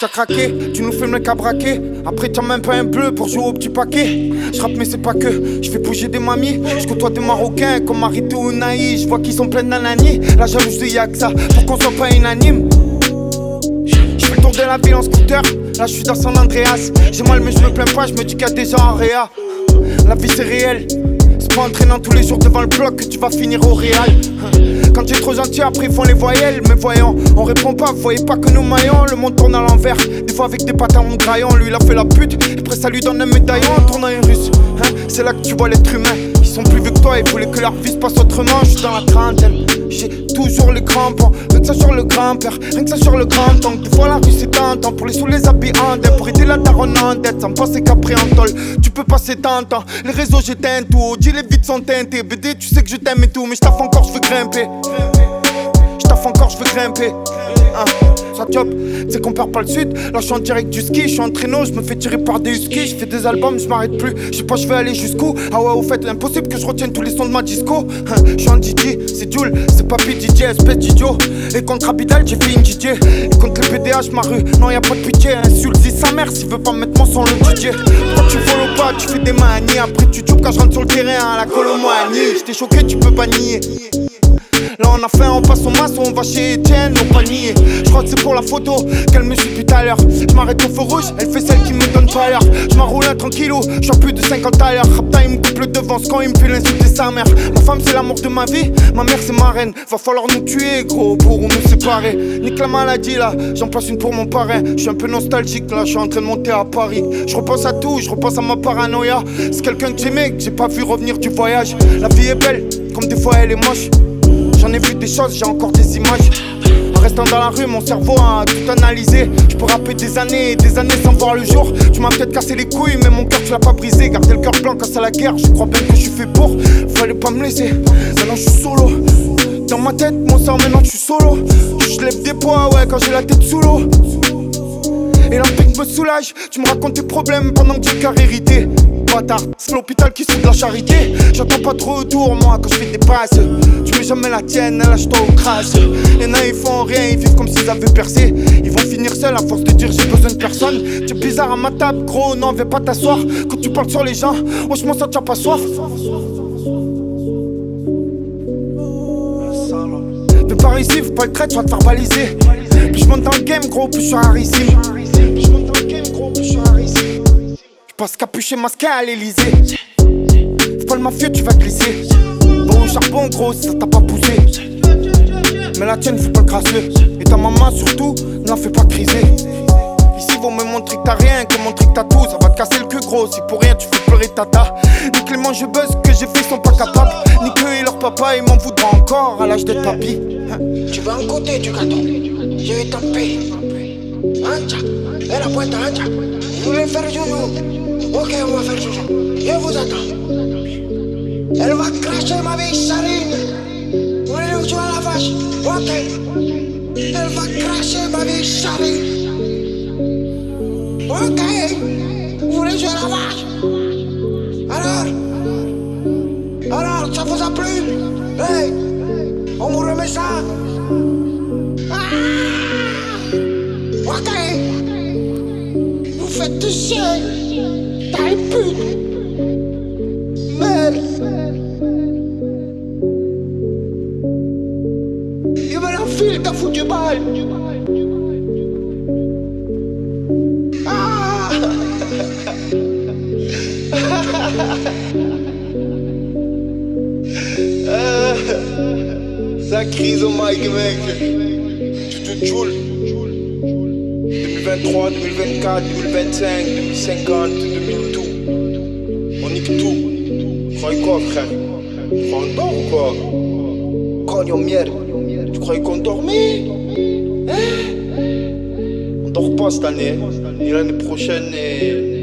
craqué, tu nous filmes le cas braqué. Après t'as même pas un bleu pour jouer au petit paquet. Je rappe mais c'est pas que, je fais bouger des mamies. Je côtoie des Marocains comme Marito ou Naï. Je vois qu'ils sont pleins d'anani. La jalousie y'a que ça, pour qu'on soit pas unanime. Je fais le tour de la ville en scooter. Là je suis dans San Andreas. J'ai mal mais je me plains pas, je me dis qu'il y a des gens en réa. La vie c'est réel. C'est pas entraînant tous les jours devant le bloc que tu vas finir au réal. Quand tu es trop gentil, après ils font les voyelles. Mais voyons, on répond pas, vous voyez pas que nous maillons. Le monde tourne à l'envers, des fois avec des patins en graillon. Lui il a fait la pute, et après ça lui donne un médaillon en tournant une russe. C'est là que tu vois l'être humain. Ils sont plus vieux que toi, ils voulaient que leur vie se passe autrement. Je suis dans la trentaine, j'ai toujours les crampons. Rien que ça sur le grand-père, rien que ça sur le grand temps. Des fois la rue c'est tentant, pour les sous les habits en dette. Pour aider la daronne en dette, sans penser qu'après en tôle tu peux passer tant de temps. Les réseaux j'éteins tout, dis les vides sont teintés. BD tu sais que je t'aime et tout, mais je taffe encore, je veux grimper. Je taffe encore, je veux grimper. Ça chope, c'est qu'on perd pas le sud. Là je suis en direct du ski, je suis en traîneau, je me fais tirer par des huskies. Je fais des albums, je m'arrête plus, je sais pas je vais aller jusqu'où. Ah ouais au fait impossible que je retienne tous les sons de ma disco. Je suis en DJ, c'est Jules, c'est Papy DJ, espèce d'idiot. Et contre Abidal j'ai fait une DJ. Et contre les PDH ma rue, non y'a pas de pitié. Insulte sa mère s'il veut pas mettre mon son le DJ. Quand tu follow pas, tu fais des manies. Après tu joues quand je rentre sur le terrain à la Colomboanie. J'étais choqué, tu peux pas nier. Là on a fait, on passe au maçon, on va chez Etienne, au panier. Je crois que c'est pour la photo qu'elle me suit depuis tout à l'heure. Je m'arrête au feu rouge, elle fait celle qui me donne pas l'heure. Je m'enroule un tranquillou, je suis plus de 50 à l'heure. Rapta il me coupe le devant, quand il me fait l'insulter sa mère. Ma femme c'est l'amour de ma vie, ma mère c'est ma reine. Va falloir nous tuer gros pour nous séparer. Nique la maladie là, j'en place une pour mon parrain. Je suis un peu nostalgique là, je suis en train de monter à Paris. Je repense à tout, je repense à ma paranoïa. C'est quelqu'un que j'aimais, que j'ai pas vu revenir du voyage. La vie est belle, comme des fois elle est moche. J'en ai vu des choses, j'ai encore des images. En restant dans la rue, mon cerveau a tout analysé. Je peux rapper des années et des années sans voir le jour. Tu m'as peut-être cassé les couilles, mais mon cœur tu l'as pas brisé. Garder le cœur blanc quand c'est la guerre, je crois bien que je suis fait pour. Fallait pas me laisser, maintenant je suis solo. Dans ma tête, mon sang, maintenant je suis solo. Je lève des poids, ouais, quand j'ai la tête sous l'eau. Et l'empire me soulage, tu me racontes tes problèmes pendant que j'ai le cœur irrité. Bâtard, c'est l'hôpital qui se fout de la charité. J'entends pas trop autour, moi, quand je fais des passes. Tu mets jamais la tienne, lâche-toi au crasse. Y'en a, ils font rien, ils vivent comme s'ils avaient percé. Ils vont finir seuls à force de dire j'ai besoin de personne. Tu es bizarre à ma table, gros, non, viens pas t'asseoir. Quand tu parles sur les gens, oh, je m'en sens, t'as pas soif. De par ici, faut pas le traiter, tu vas te faire baliser. Plus je monte dans le game, gros, plus je suis rarissime. Plus je monte dans le game, gros, plus je suis rarissime. Passe capuché masqué à l'Elysée. Fais pas le mafieux, tu vas glisser. Bon au charbon gros, ça t'a pas poussé. Mais la tienne, fais pas le crasseux. Et ta maman surtout, ne la fais pas criser. Ici vaut me montrer que t'as rien, que montrer que t'as tout. Ça va te casser le cul gros, si pour rien tu fais pleurer tata. Ni que les manches buzz que j'ai fait sont pas capables. Ni qu'eux et leur papa, ils m'en voudront encore à l'âge d'être papy. Tu veux un côté du gâteau, je vais t'en payer. Ancha, et la pointe à Ancha. Vous voulez faire joujou? Ok, on va faire joujou. Je vous attends. Elle va cracher ma vieille sarine. Vous voulez jouer à la vache? Ok. Elle va cracher ma vieille sarine. Ok. Vous voulez jouer à la vache? Alors, ça vous a plu? Hey, on vous remet ça. Ok. Vous faites du chien. T'as une pute. Merde. Il me l'enfile, t'as foutu balle. Ah. Ça crise au mic, mec. Tu te joules. 2023, 2024, 2025, 2050, 2002. On nique tout. Tu croyais quoi, frère? On dort ou quoi? Cognon merde. Tu croyais qu'on dormait? Hein? On dort pas cette année. Et l'année prochaine,